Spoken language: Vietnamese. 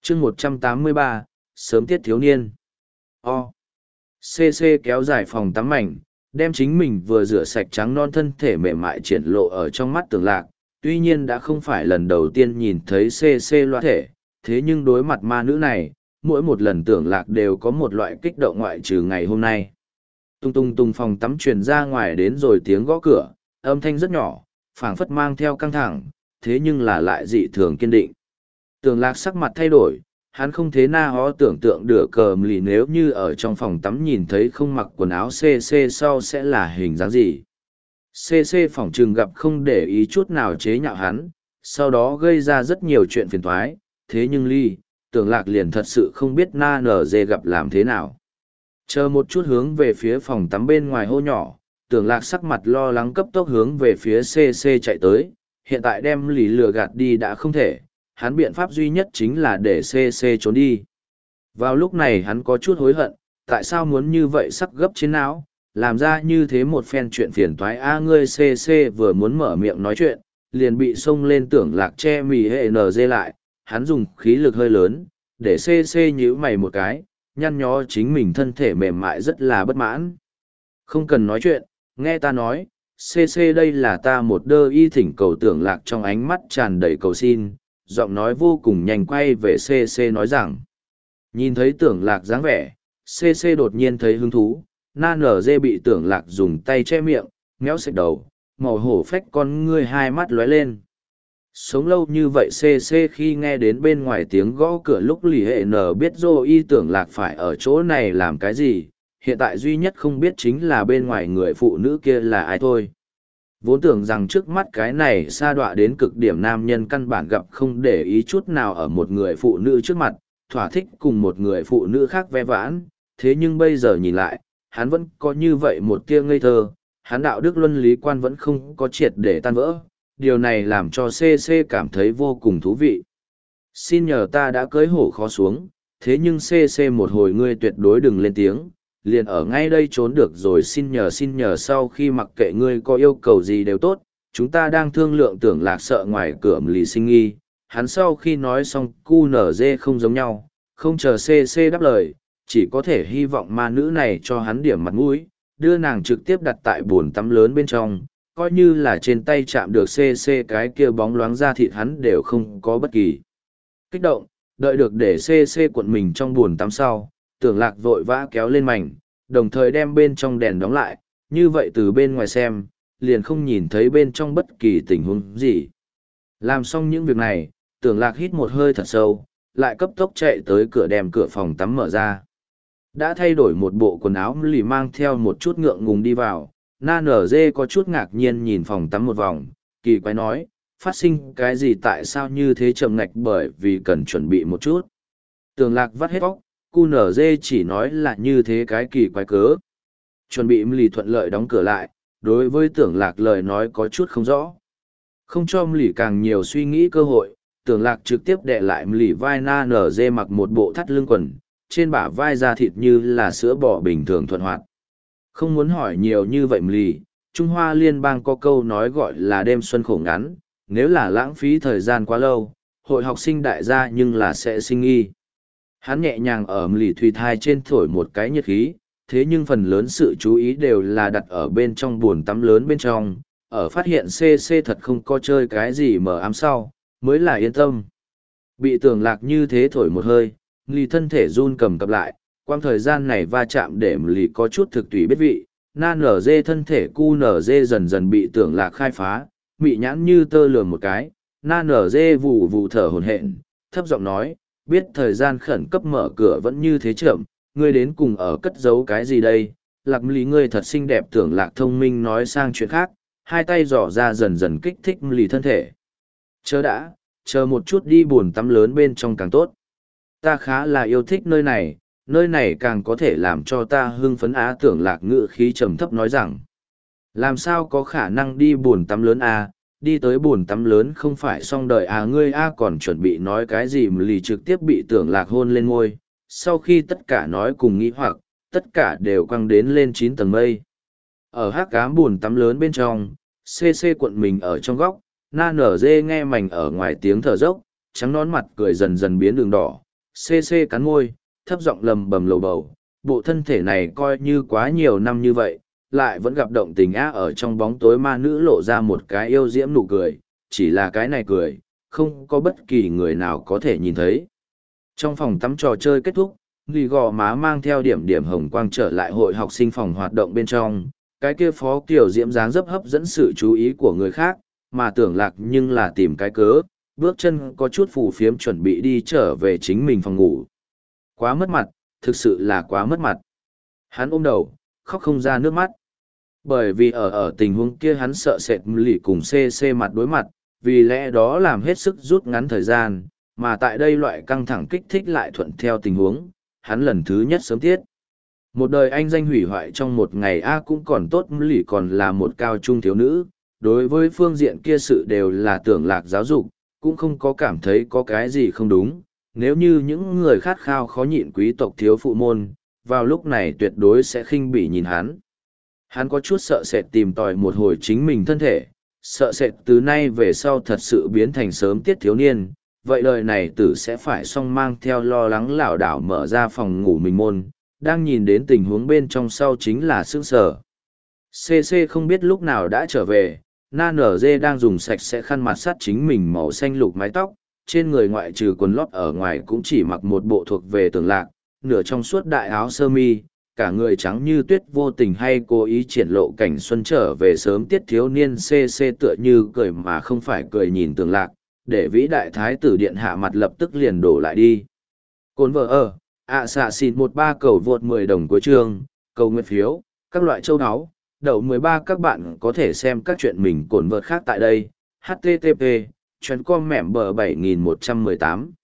chương 183, sớm tiết thiếu niên. CC kéo dài phòng tắm mảnh, đem chính mình vừa rửa sạch trắng non thân thể mềm mại triển lộ ở trong mắt Tưởng Lạc. Tuy nhiên đã không phải lần đầu tiên nhìn thấy CC loa thể, thế nhưng đối mặt ma nữ này, mỗi một lần Tưởng Lạc đều có một loại kích động ngoại trừ ngày hôm nay. Tung tung tung, phòng tắm truyền ra ngoài đến rồi tiếng gõ cửa, âm thanh rất nhỏ, phảng phất mang theo căng thẳng, thế nhưng là lại dị thường kiên định. Tưởng Lạc sắc mặt thay đổi, hắn không thế na hó tưởng tượng được lì nếu như ở trong phòng tắm nhìn thấy không mặc quần áo CC sau sẽ là hình dáng gì. CC phỏng chừng gặp không để ý chút nào chế nhạo hắn, sau đó gây ra rất nhiều chuyện phiền toái, thế nhưng Tưởng Lạc liền thật sự không biết na nở dê gặp làm thế nào. Chờ một chút hướng về phía phòng tắm bên ngoài hô nhỏ, Tưởng Lạc sắc mặt lo lắng cấp tốc hướng về phía CC chạy tới, hiện tại đem lì lừa gạt đi đã không thể, hắn biện pháp duy nhất chính là để CC trốn đi. Vào lúc này hắn có chút hối hận, tại sao muốn như vậy sắc gấp trên não, làm ra như thế một phen chuyện phiền toái ngươi CC vừa muốn mở miệng nói chuyện, liền bị xông lên Tưởng Lạc che mì hệ NG lại, hắn dùng khí lực hơi lớn, để CC nhíu mày một cái, nhăn nhó chính mình thân thể mềm mại rất là bất mãn. Không cần nói chuyện, nghe ta nói, CC đây là ta một đơ y thỉnh cầu Tưởng Lạc trong ánh mắt tràn đầy cầu xin, giọng nói vô cùng nhanh quay về CC nói rằng. Nhìn thấy Tưởng Lạc dáng vẻ, CC đột nhiên thấy hứng thú, na nở dê bị Tưởng Lạc dùng tay che miệng, méo sạch đầu, màu hổ phách con ngươi hai mắt lóe lên. Sống lâu như vậy CC khi nghe đến bên ngoài tiếng gõ cửa lúc lì hệ nở biết dô y Tưởng Lạc phải ở chỗ này làm cái gì, hiện tại duy nhất không biết chính là bên ngoài người phụ nữ kia là ai thôi. Vốn tưởng rằng trước mắt cái này sa đọa đến cực điểm nam nhân căn bản gặp không để ý chút nào ở một người phụ nữ trước mặt, thỏa thích cùng một người phụ nữ khác ve vãn, thế nhưng bây giờ nhìn lại, hắn vẫn có như vậy một tia ngây thơ, hắn đạo đức luân lý quan vẫn không có triệt để tan vỡ, điều này làm cho CC cảm thấy vô cùng thú vị. Xin nhờ ta đã cưới hổ khó xuống, thế nhưng CC một hồi ngươi tuyệt đối đừng lên tiếng, liền ở ngay đây trốn được rồi xin nhờ sau khi mặc kệ ngươi có yêu cầu gì đều tốt, chúng ta đang thương lượng Tưởng Lạc sợ ngoài cửa lì sinh nghi, hắn sau khi nói xong QNZ không giống nhau, không chờ CC đáp lời, chỉ có thể hy vọng ma nữ này cho hắn điểm mặt mũi, đưa nàng trực tiếp đặt tại bồn tắm lớn bên trong, coi như là trên tay chạm được CC cái kia bóng loáng ra thịt hắn đều không có bất kỳ kích động, đợi được để CC cuộn mình trong bồn tắm sau. Tưởng Lạc vội vã kéo lên mảnh, đồng thời đem bên trong đèn đóng lại, như vậy từ bên ngoài xem, liền không nhìn thấy bên trong bất kỳ tình huống gì. Làm xong những việc này, Tưởng Lạc hít một hơi thật sâu, lại cấp tốc chạy tới cửa đem cửa phòng tắm mở ra. Đã thay đổi một bộ quần áo lì mang theo một chút ngượng ngùng đi vào, na nở dê có chút ngạc nhiên nhìn phòng tắm một vòng, kỳ quái nói, phát sinh cái gì tại sao như thế chậm ngạch bởi vì cần chuẩn bị một chút. Tưởng Lạc vắt hết óc. QNZ chỉ nói là như thế cái kỳ quái cớ. Chuẩn bị lì thuận lợi đóng cửa lại, đối với Tưởng Lạc lời nói có chút không rõ. Không cho lì càng nhiều suy nghĩ cơ hội, Tưởng Lạc trực tiếp đè lại lì vai na nở dê mặc một bộ thắt lưng quần, trên bả vai da thịt như là sữa bò bình thường thuận hoạt. Không muốn hỏi nhiều như vậy lì, Trung Hoa Liên bang có câu nói gọi là đêm xuân khổ ngắn, nếu là lãng phí thời gian quá lâu, hội học sinh đại gia nhưng là sẽ sinh nghi. Hắn nhẹ nhàng ở lì thủy thai trên thổi một cái nhiệt khí, thế nhưng phần lớn sự chú ý đều là đặt ở bên trong bồn tắm lớn bên trong, ở phát hiện CC thật không có chơi cái gì mờ ám sau, mới là yên tâm. Bị Tưởng Lạc như thế thổi một hơi, lì thân thể run cầm cập lại, quang thời gian này va chạm để lì có chút thực tùy biết vị, na nở dê thân thể cu nở dê dần dần bị Tưởng Lạc khai phá, mị nhãn như tơ lường một cái, na nở dê vù vù thở hổn hển, thấp giọng nói, biết thời gian khẩn cấp mở cửa vẫn như thế chậm, ngươi đến cùng ở cất giấu cái gì đây? Lạc lì ngươi thật xinh đẹp. Tưởng Lạc thông minh nói sang chuyện khác, hai tay dò ra dần dần kích thích lì thân thể. Chờ một chút đi bồn tắm lớn bên trong càng tốt. Ta khá là yêu thích nơi này càng có thể làm cho ta hưng phấn Tưởng Lạc ngự khí trầm thấp nói rằng. Làm sao có khả năng đi bồn tắm lớn đi tới bồn tắm lớn không phải xong đời ngươi còn chuẩn bị nói cái gì mà lì trực tiếp bị Tưởng Lạc hôn lên ngôi, sau khi tất cả nói cùng nghĩ hoặc, tất cả đều quăng đến lên 9 tầng mây. Ở hắc ám bồn tắm lớn bên trong, CC cuộn mình ở trong góc, na nở dê nghe mảnh ở ngoài tiếng thở dốc, trắng nón mặt cười dần dần biến đường đỏ, CC cắn môi, thấp giọng lầm bầm lầu bầu, bộ thân thể này coi như quá nhiều năm như vậy, lại vẫn gặp động tình á. Ở trong bóng tối ma nữ lộ ra một cái yêu diễm nụ cười, chỉ là cái này cười, không có bất kỳ người nào có thể nhìn thấy. Trong phòng tắm trò chơi kết thúc, Ghi gò má mang theo điểm điểm hồng quang trở lại hội học sinh phòng hoạt động bên trong, cái kia phó kiểu diễm dáng dấp hấp dẫn sự chú ý của người khác, mà Tưởng Lạc nhưng là tìm cái cớ, bước chân có chút phù phiếm chuẩn bị đi trở về chính mình phòng ngủ. Quá mất mặt, thực sự là quá mất mặt. Hắn ôm đầu, khóc không ra nước mắt. Bởi vì ở tình huống kia hắn sợ sệt lì cùng CC mặt đối mặt, vì lẽ đó làm hết sức rút ngắn thời gian, mà tại đây loại căng thẳng kích thích lại thuận theo tình huống, hắn lần thứ nhất sớm tiết. Một đời anh danh hủy hoại trong một ngày A cũng còn tốt, lì còn là một cao trung thiếu nữ, đối với phương diện kia sự đều là Tưởng Lạc giáo dục, cũng không có cảm thấy có cái gì không đúng. Nếu như những người khát khao khó nhịn quý tộc thiếu phụ môn, vào lúc này tuyệt đối sẽ khinh bỉ nhìn hắn. Hắn có chút sợ sệt tìm tòi một hồi chính mình thân thể, sợ sệt từ nay về sau thật sự biến thành sớm tiết thiếu niên, vậy đời này tử sẽ phải song mang theo lo lắng lảo đảo mở ra phòng ngủ mình môn, đang nhìn đến tình huống bên trong sau chính là sững sờ. CC không biết lúc nào đã trở về, Na Nở Dê đang dùng sạch sẽ khăn mặt sát chính mình màu xanh lục mái tóc, trên người ngoại trừ quần lót ở ngoài cũng chỉ mặc một bộ thuộc về Tưởng Lạc, nửa trong suốt đại áo sơ mi, cả người trắng như tuyết, vô tình hay cố ý triển lộ cảnh xuân trở về sớm tiết thiếu niên. CC tựa như cười mà không phải cười nhìn Tưởng Lạc, để vĩ đại thái tử điện hạ mặt lập tức liền đổ lại đi. Cồn vợ ở, xạ xịt 13 cầu vượt 10 đồng cuối chương, cầu nguyện phiếu, các loại châu áo, đậu 13. Các bạn có thể xem các chuyện mình cồn vợt khác tại đây. HTTP, chuyến com mẻm bờ 7118.